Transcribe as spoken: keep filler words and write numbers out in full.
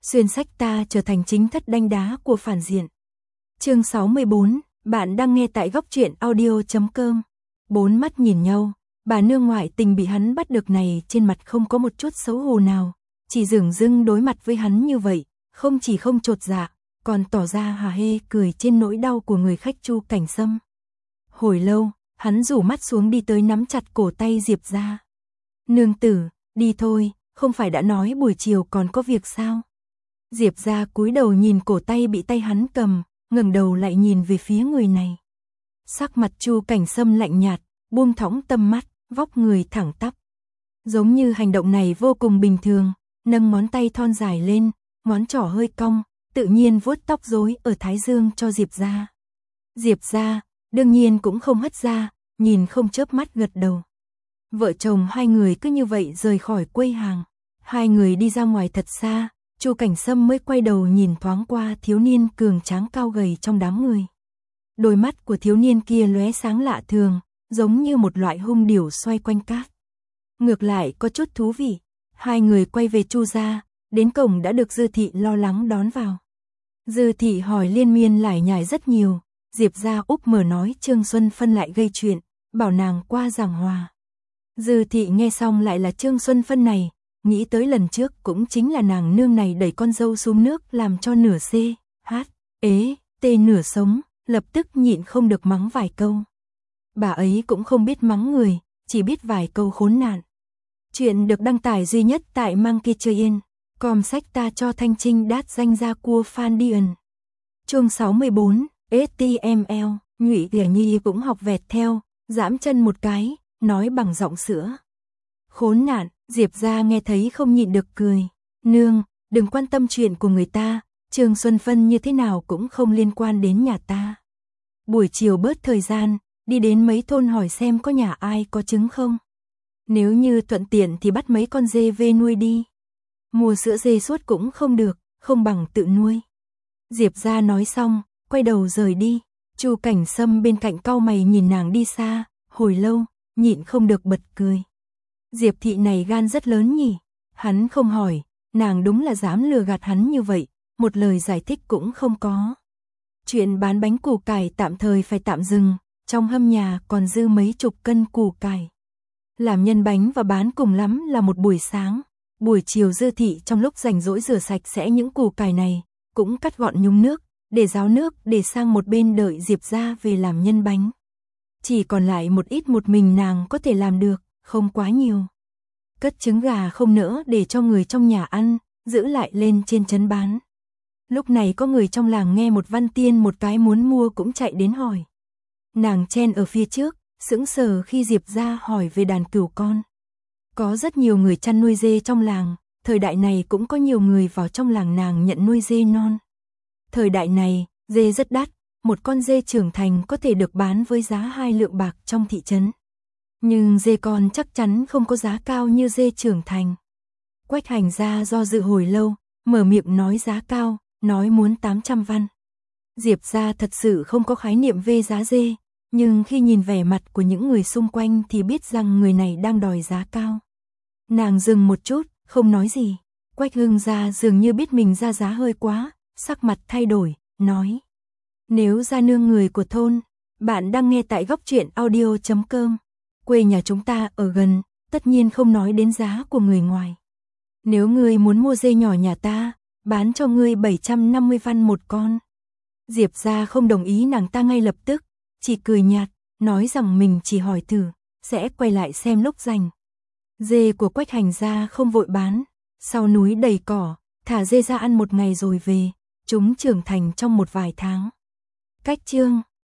xuyên sách ta trở thành chính thất đanh đá của phản diện. Chương sáu mươi bốn, bạn đang nghe tại góc truyện audio chấm com. Bốn mắt nhìn nhau, bà nương ngoại tình bị hắn bắt được này trên mặt không có một chút xấu hổ nào, chỉ dửng dưng đối mặt với hắn như vậy, không chỉ không chột dạ, còn tỏ ra hả hê cười trên nỗi đau của người khách Chu Cảnh Sâm. Hồi lâu, hắn rủ mắt xuống đi tới nắm chặt cổ tay Diệp Gia. Nương tử, đi thôi, không phải đã nói buổi chiều còn có việc sao? Diệp Gia cúi đầu nhìn cổ tay bị tay hắn cầm, ngẩng đầu lại nhìn về phía người này. Sắc mặt Chu Cảnh Sâm lạnh nhạt, buông thõng tâm mắt, vóc người thẳng tắp. Giống như hành động này vô cùng bình thường, nâng ngón tay thon dài lên, ngón trỏ hơi cong, tự nhiên vuốt tóc rối ở thái dương cho Diệp Gia. Diệp Gia, đương nhiên cũng không hất ra, nhìn không chớp mắt gật đầu. Vợ chồng hai người cứ như vậy rời khỏi quầy hàng. Hai người đi ra ngoài thật xa, Chu Cảnh Sâm mới quay đầu nhìn thoáng qua thiếu niên cường tráng cao gầy trong đám người. Đôi mắt của thiếu niên kia lóe sáng lạ thường, giống như một loại hung điểu xoay quanh cát. Ngược lại có chút thú vị, hai người quay về Chu gia, đến cổng đã được Dư thị lo lắng đón vào. Dư thị hỏi liên miên lải nhải rất nhiều, Diệp Gia úp mở nói Trương Xuân Phân lại gây chuyện, bảo nàng qua giảng hòa. Dư thị nghe xong lại là Trương Xuân Phân này, nghĩ tới lần trước cũng chính là nàng nương này đẩy con dâu xuống nước làm cho nửa xê, hát, ế, tê nửa sống, lập tức nhịn không được mắng vài câu. Bà ấy cũng không biết mắng người, chỉ biết vài câu khốn nạn. Chuyện được đăng tải duy nhất tại Monkey com sách ta cho Thanh Trinh đát danh gia cua Phan Điền. Chương sáu mươi bốn, ếch ti em eo, Nhụy Ghẻ Nhi cũng học vẹt theo, giãm chân một cái, nói bằng giọng sữa. Khốn nạn, Diệp Gia nghe thấy không nhịn được cười. Nương, đừng quan tâm chuyện của người ta, Trương Xuân Phân như thế nào cũng không liên quan đến nhà ta. Buổi chiều bớt thời gian, đi đến mấy thôn hỏi xem có nhà ai có trứng không. Nếu như thuận tiện thì bắt mấy con dê về nuôi đi. Mua sữa dê suốt cũng không được, không bằng tự nuôi. Diệp Gia nói xong, quay đầu rời đi. Chu Cảnh Sâm bên cạnh cau mày nhìn nàng đi xa, hồi lâu, nhịn không được bật cười. Diệp thị này gan rất lớn nhỉ. Hắn không hỏi, nàng đúng là dám lừa gạt hắn như vậy, một lời giải thích cũng không có. Chuyện bán bánh củ cải tạm thời phải tạm dừng, trong hâm nhà còn dư mấy chục cân củ cải. Làm nhân bánh và bán cùng lắm là một buổi sáng, buổi chiều Dư thị trong lúc rảnh rỗi rửa sạch sẽ những củ cải này, cũng cắt gọn nhúng nước, để ráo nước để sang một bên đợi Diệp Gia về làm nhân bánh. Chỉ còn lại một ít một mình nàng có thể làm được, không quá nhiều. Cất trứng gà không nỡ để cho người trong nhà ăn, giữ lại lên trên trấn bán. Lúc này có người trong làng nghe một văn tiên một cái muốn mua cũng chạy đến hỏi. Nàng chen ở phía trước, sững sờ khi Diệp Gia hỏi về đàn cừu con. Có rất nhiều người chăn nuôi dê trong làng, thời đại này cũng có nhiều người vào trong làng nàng nhận nuôi dê non. Thời đại này, dê rất đắt, một con dê trưởng thành có thể được bán với giá hai lượng bạc trong thị trấn. Nhưng dê con chắc chắn không có giá cao như dê trưởng thành. Quách Hành gia do dự hồi lâu, mở miệng nói giá cao, nói muốn tám trăm văn. Diệp Gia thật sự không có khái niệm về giá dê, nhưng khi nhìn vẻ mặt của những người xung quanh thì biết rằng người này đang đòi giá cao. Nàng dừng một chút, không nói gì. Quách Hưng gia dường như biết mình ra giá hơi quá, sắc mặt thay đổi, nói. Nếu gia nương người của thôn, bạn đang nghe tại góc truyện audio chấm com. Quê nhà chúng ta ở gần, tất nhiên không nói đến giá của người ngoài. Nếu ngươi muốn mua dê nhỏ nhà ta, bán cho ngươi bảy trăm năm mươi văn một con. Diệp Gia không đồng ý nàng ta ngay lập tức, chỉ cười nhạt, nói rằng mình chỉ hỏi thử, sẽ quay lại xem lúc rảnh. Dê của Quách Hành gia không vội bán, sau núi đầy cỏ, thả dê ra ăn một ngày rồi về, chúng trưởng thành trong một vài tháng. Cách chương